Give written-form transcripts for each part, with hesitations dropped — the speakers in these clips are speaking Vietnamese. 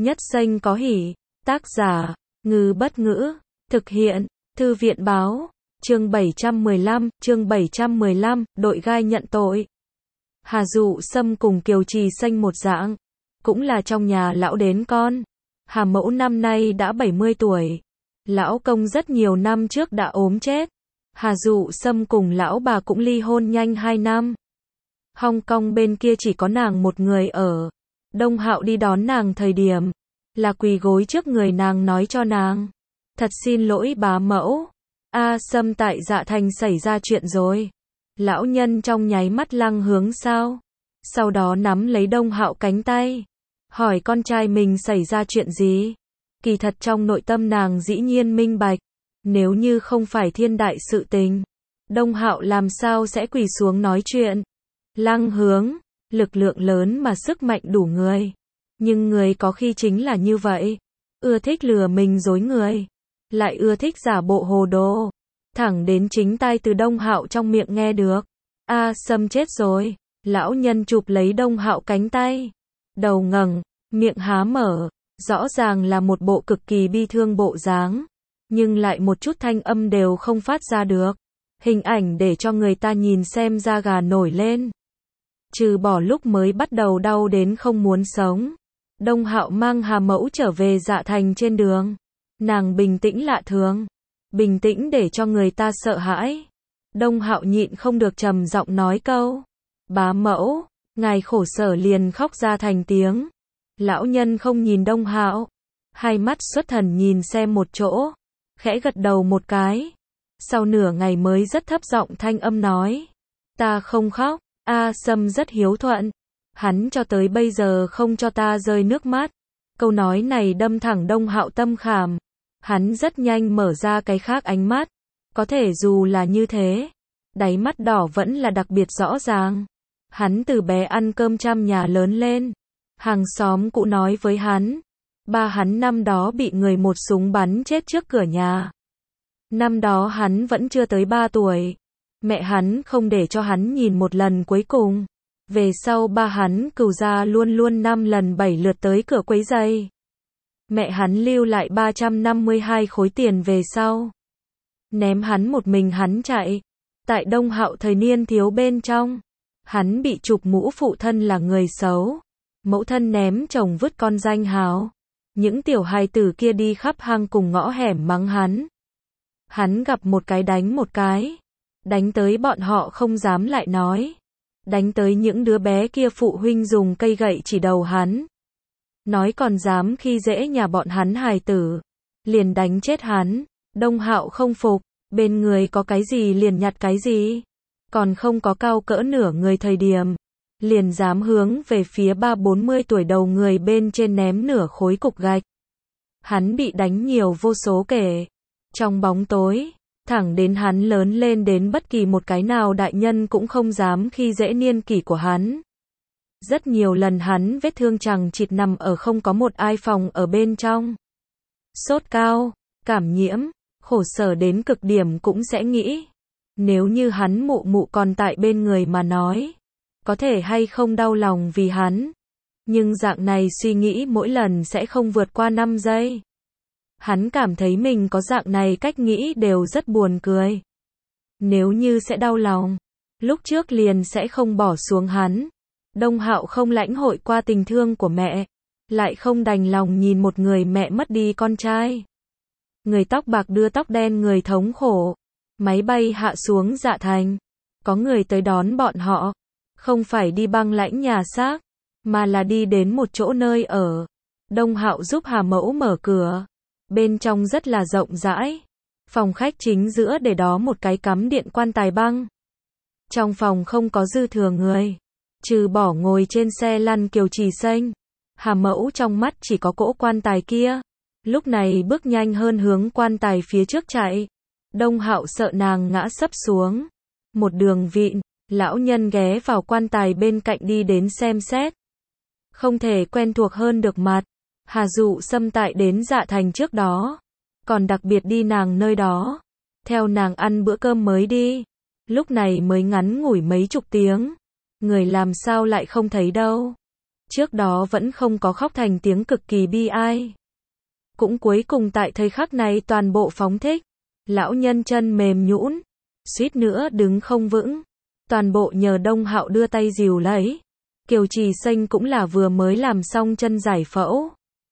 Nhất Xanh có hỉ. Tác giả, Ngư Bất Ngữ. Thực hiện, Thư viện Báo. Chương 715, đội gai nhận tội. Hà Dụ Sâm cùng Kiều Trì Xanh một dạng, cũng là trong nhà lão đến con. Hà Mẫu năm nay đã 70 tuổi. Lão công rất nhiều năm trước đã ốm chết. Hà Dụ Sâm cùng lão bà cũng ly hôn nhanh 2 năm. Hong Kong bên kia chỉ có nàng một người ở. Đông Hạo đi đón nàng thời điểm, là quỳ gối trước người nàng nói cho nàng: thật xin lỗi bá mẫu. Sâm tại Dạ Thành xảy ra chuyện rồi. Lão nhân trong nháy mắt lăng hướng sao. Sau đó nắm lấy Đông Hạo cánh tay, hỏi con trai mình xảy ra chuyện gì. Kỳ thật trong nội tâm nàng dĩ nhiên minh bạch, nếu như không phải thiên đại sự tình, Đông Hạo làm sao sẽ quỳ xuống nói chuyện. Lăng hướng, lực lượng lớn mà sức mạnh đủ người. Nhưng người có khi chính là như vậy, ưa thích lừa mình dối người, lại ưa thích giả bộ hồ đồ. Thẳng đến chính tai từ Đông Hạo trong miệng nghe được: Sâm chết rồi. Lão nhân chụp lấy Đông Hạo cánh tay, đầu ngẩng, miệng há mở, rõ ràng là một bộ cực kỳ bi thương bộ dáng, nhưng lại một chút thanh âm đều không phát ra được. Hình ảnh để cho người ta nhìn xem da gà nổi lên. Trừ bỏ lúc mới bắt đầu đau đến không muốn sống, Đông Hạo mang Hà Mẫu trở về Dạ Thành trên đường, nàng bình tĩnh lạ thường, bình tĩnh để cho người ta sợ hãi. Đông Hạo nhịn không được trầm giọng nói câu: bá mẫu, ngài khổ sở, liền khóc ra thành tiếng. Lão nhân không nhìn Đông Hạo, hai mắt xuất thần nhìn xem một chỗ, khẽ gật đầu một cái. Sau nửa ngày mới rất thấp giọng thanh âm nói: ta không khóc. Sâm rất hiếu thuận, hắn cho tới bây giờ không cho ta rơi nước mắt. Câu nói này đâm thẳng Đông Hạo tâm khảm. Hắn rất nhanh mở ra cái khác ánh mắt. Có thể dù là như thế, đáy mắt đỏ vẫn là đặc biệt rõ ràng. Hắn từ bé ăn cơm trăm nhà lớn lên. Hàng xóm cũ nói với hắn, ba hắn năm đó bị người một súng bắn chết trước cửa nhà. Năm đó hắn vẫn chưa tới 3 tuổi. Mẹ hắn không để cho hắn nhìn một lần cuối cùng. Về sau ba hắn cừu gia luôn luôn 5 lần 7 lượt tới cửa quấy rầy. Mẹ hắn lưu lại 352 khối tiền về sau, ném hắn một mình hắn chạy. Tại Đông Hạo thời niên thiếu bên trong, hắn bị chụp mũ phụ thân là người xấu, mẫu thân ném chồng vứt con danh hào. Những tiểu hài tử kia đi khắp hang cùng ngõ hẻm mắng hắn. Hắn gặp một cái đánh một cái. Đánh tới bọn họ không dám lại nói. Đánh tới những đứa bé kia phụ huynh dùng cây gậy chỉ đầu hắn. Nói còn dám khi dễ nhà bọn hắn hài tử, liền đánh chết hắn. Đông Hạo không phục, bên người có cái gì liền nhặt cái gì. Còn không có cao cỡ nửa người thời điểm, liền dám hướng về phía 30-40 tuổi đầu người bên trên ném nửa khối cục gạch. Hắn bị đánh nhiều vô số kể. Trong bóng tối, thẳng đến hắn lớn lên đến bất kỳ một cái nào đại nhân cũng không dám khi dễ niên kỷ của hắn. Rất nhiều lần hắn vết thương chằng chịt nằm ở không có một ai phòng ở bên trong. Sốt cao, cảm nhiễm, khổ sở đến cực điểm cũng sẽ nghĩ, nếu như hắn mụ mụ còn tại bên người mà nói, có thể hay không đau lòng vì hắn. Nhưng dạng này suy nghĩ mỗi lần sẽ không vượt qua 5 giây. Hắn cảm thấy mình có dạng này cách nghĩ đều rất buồn cười. Nếu như sẽ đau lòng, lúc trước liền sẽ không bỏ xuống hắn. Đông Hạo không lãnh hội qua tình thương của mẹ, lại không đành lòng nhìn một người mẹ mất đi con trai. Người tóc bạc đưa tóc đen người thống khổ. Máy bay hạ xuống Dạ Thành, có người tới đón bọn họ, không phải đi băng lãnh nhà xác, mà là đi đến một chỗ nơi ở. Đông Hạo giúp Hà Mẫu mở cửa. Bên trong rất là rộng rãi. Phòng khách chính giữa để đó một cái cắm điện quan tài băng. Trong phòng không có dư thừa người, trừ bỏ ngồi trên xe lăn Kiều Trì Xanh. Hà Mẫu trong mắt chỉ có cỗ quan tài kia. Lúc này bước nhanh hơn hướng quan tài phía trước chạy. Đông Hạo sợ nàng ngã sấp xuống. Một đường vịn, lão nhân ghé vào quan tài bên cạnh đi đến xem xét. Không thể quen thuộc hơn được mặt. Hà Dụ Sâm tại đến Dạ Thành trước đó, còn đặc biệt đi nàng nơi đó, theo nàng ăn bữa cơm mới đi. Lúc này mới ngắn ngủi mấy chục tiếng, người làm sao lại không thấy đâu. Trước đó vẫn không có khóc thành tiếng cực kỳ bi ai. Cũng cuối cùng tại thời khắc này toàn bộ phóng thích. Lão nhân chân mềm nhũn, suýt nữa đứng không vững. Toàn bộ nhờ Đông Hạo đưa tay dìu lấy. Kiều Trì Xanh cũng là vừa mới làm xong chân giải phẫu.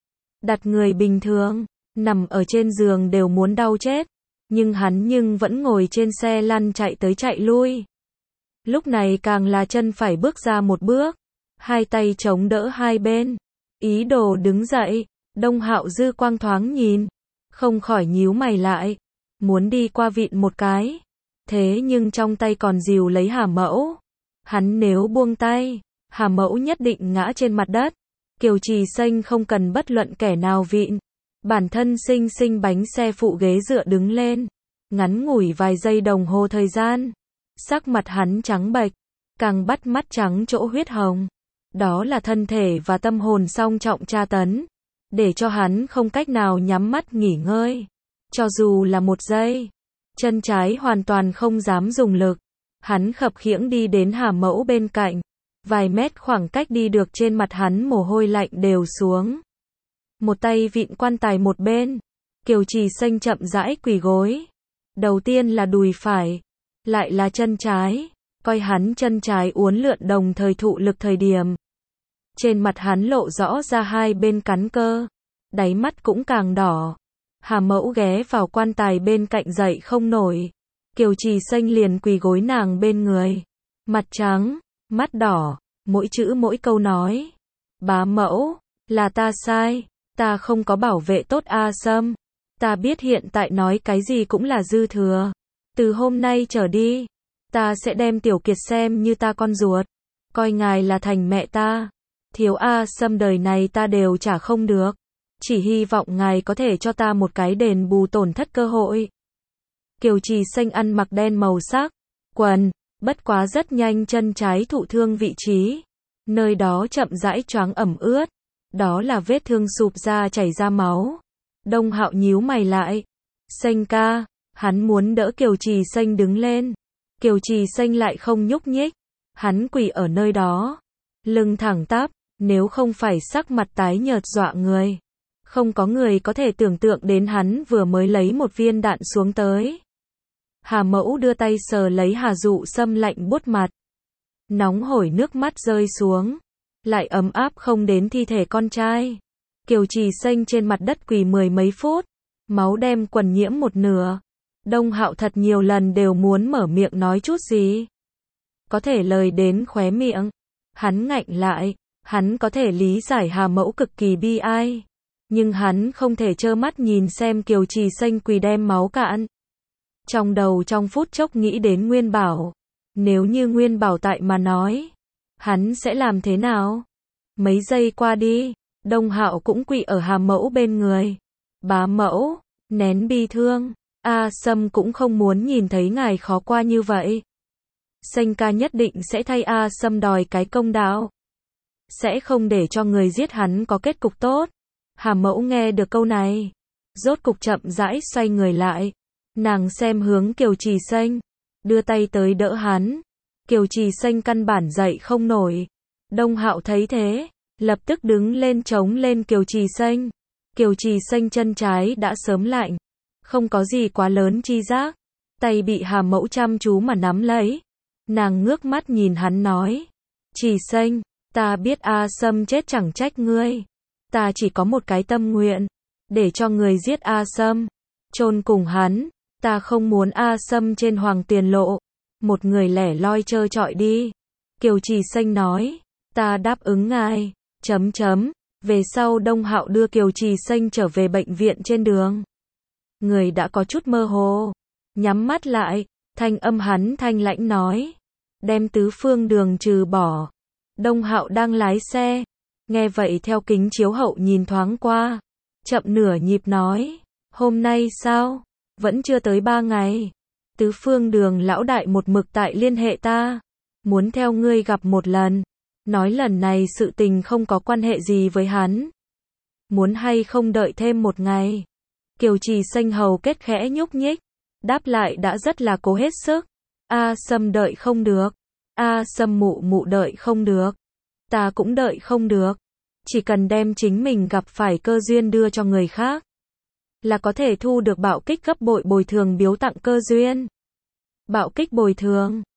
Đặt người bình thường, nằm ở trên giường đều muốn đau chết. Nhưng hắn vẫn ngồi trên xe lăn chạy tới chạy lui. Lúc này càng là chân phải bước ra một bước. Hai tay chống đỡ hai bên. Ý đồ đứng dậy. Đông Hạo dư quang thoáng nhìn. Không khỏi nhíu mày lại. Muốn đi qua vịn một cái. Thế nhưng trong tay còn dìu lấy Hà Mẫu. Hắn nếu buông tay, Hà Mẫu nhất định ngã trên mặt đất. Kiều Trì Xanh không cần bất luận kẻ nào vịn. Bản thân xinh xinh bánh xe phụ ghế dựa đứng lên. Ngắn ngủi vài giây đồng hồ thời gian. Sắc mặt hắn trắng bệch. Càng bắt mắt trắng chỗ huyết hồng. Đó là thân thể và tâm hồn song trọng tra tấn. Để cho hắn không cách nào nhắm mắt nghỉ ngơi. Cho dù là một giây. Chân trái hoàn toàn không dám dùng lực. Hắn khập khiễng đi đến Hà Mẫu bên cạnh. Vài mét khoảng cách đi được trên mặt hắn mồ hôi lạnh đều xuống. Một tay vịn quan tài một bên. Kiều Trì Xanh chậm rãi quỳ gối. Đầu tiên là đùi phải. Lại là chân trái. Coi hắn chân trái uốn lượn đồng thời thụ lực thời điểm. Trên mặt hắn lộ rõ ra hai bên cắn cơ. Đáy mắt cũng càng đỏ. Hà Mẫu ghé vào quan tài bên cạnh dậy không nổi. Kiều Trì Xanh liền quỳ gối nàng bên người. Mặt trắng, mắt đỏ, mỗi chữ mỗi câu nói. Bá mẫu, là ta sai, ta không có bảo vệ tốt A Sâm. Ta biết hiện tại nói cái gì cũng là dư thừa. Từ hôm nay trở đi, ta sẽ đem Tiểu Kiệt xem như ta con ruột. Coi ngài là thành mẹ ta. Thiếu A Sâm đời này ta đều trả không được. Chỉ hy vọng ngài có thể cho ta một cái đền bù tổn thất cơ hội. Kiều Trì Xanh ăn mặc đen màu sắc, quần, bất quá rất nhanh chân trái thụ thương vị trí. Nơi đó chậm rãi choáng ẩm ướt. Đó là vết thương sụp ra chảy ra máu. Đông Hạo nhíu mày lại. Xanh ca, hắn muốn đỡ Kiều Trì Xanh đứng lên. Kiều Trì Xanh lại không nhúc nhích. Hắn quỳ ở nơi đó. Lưng thẳng tắp, nếu không phải sắc mặt tái nhợt dọa người. Không có người có thể tưởng tượng đến hắn vừa mới lấy một viên đạn xuống tới. Hà Mẫu đưa tay sờ lấy Hà Dụ Sâm lạnh buốt mặt. Nóng hổi nước mắt rơi xuống. Lại ấm áp không đến thi thể con trai. Kiều Trì Xanh trên mặt đất quỳ mười mấy phút. Máu đem quần nhiễm một nửa. Đông Hạo thật nhiều lần đều muốn mở miệng nói chút gì. Có thể lời đến khóe miệng. Hắn ngạnh lại. Hắn có thể lý giải Hà Mẫu cực kỳ bi ai. Nhưng hắn không thể trơ mắt nhìn xem Kiều Trì Xanh quỳ đem máu cạn. Trong đầu trong phút chốc nghĩ đến Nguyên Bảo. Nếu như Nguyên Bảo tại mà nói, hắn sẽ làm thế nào? Mấy giây qua đi, Đông Hạo cũng quỳ ở Hà Mẫu bên người. Bá mẫu, nén bi thương. A Sâm cũng không muốn nhìn thấy ngài khó qua như vậy. Xanh ca nhất định sẽ thay A Sâm đòi cái công đạo. Sẽ không để cho người giết hắn có kết cục tốt. Hà Mẫu nghe được câu này. Rốt cục chậm rãi xoay người lại. Nàng xem hướng Kiều Trì Xanh. Đưa tay tới đỡ hắn. Kiều Trì Xanh căn bản dậy không nổi. Đông Hạo thấy thế. Lập tức đứng lên chống lên Kiều Trì Xanh. Kiều Trì Xanh chân trái đã sớm lạnh. Không có gì quá lớn chi giác. Tay bị Hà Mẫu chăm chú mà nắm lấy. Nàng ngước mắt nhìn hắn nói. Trì Xanh, ta biết A Sâm chết chẳng trách ngươi. Ta chỉ có một cái tâm nguyện. Để cho người giết A Sâm. Chôn cùng hắn. Ta không muốn A Sâm trên hoàng tiền lộ. Một người lẻ loi trơ trọi đi. Kiều Trì Xanh nói. Ta đáp ứng ngài. Về sau Đông Hạo đưa Kiều Trì Xanh trở về bệnh viện trên đường. Người đã có chút mơ hồ. Nhắm mắt lại. Thanh âm hắn thanh lãnh nói. Đem tứ phương đường trừ bỏ. Đông Hạo đang lái xe. Nghe vậy theo kính chiếu hậu nhìn thoáng qua. Chậm nửa nhịp nói. Hôm nay sao? Vẫn chưa tới 3 ngày. Tứ phương đường lão đại một mực tại liên hệ ta. Muốn theo ngươi gặp một lần. Nói lần này sự tình không có quan hệ gì với hắn. Muốn hay không đợi thêm một ngày. Kiều Trì Xanh hầu kết khẽ nhúc nhích. Đáp lại đã rất là cố hết sức. A Sâm đợi không được. A Sâm mụ mụ đợi không được. Ta cũng đợi không được. Chỉ cần đem chính mình gặp phải cơ duyên đưa cho người khác, là có thể thu được bạo kích gấp bội bồi thường biếu tặng cơ duyên. Bạo kích bồi thường.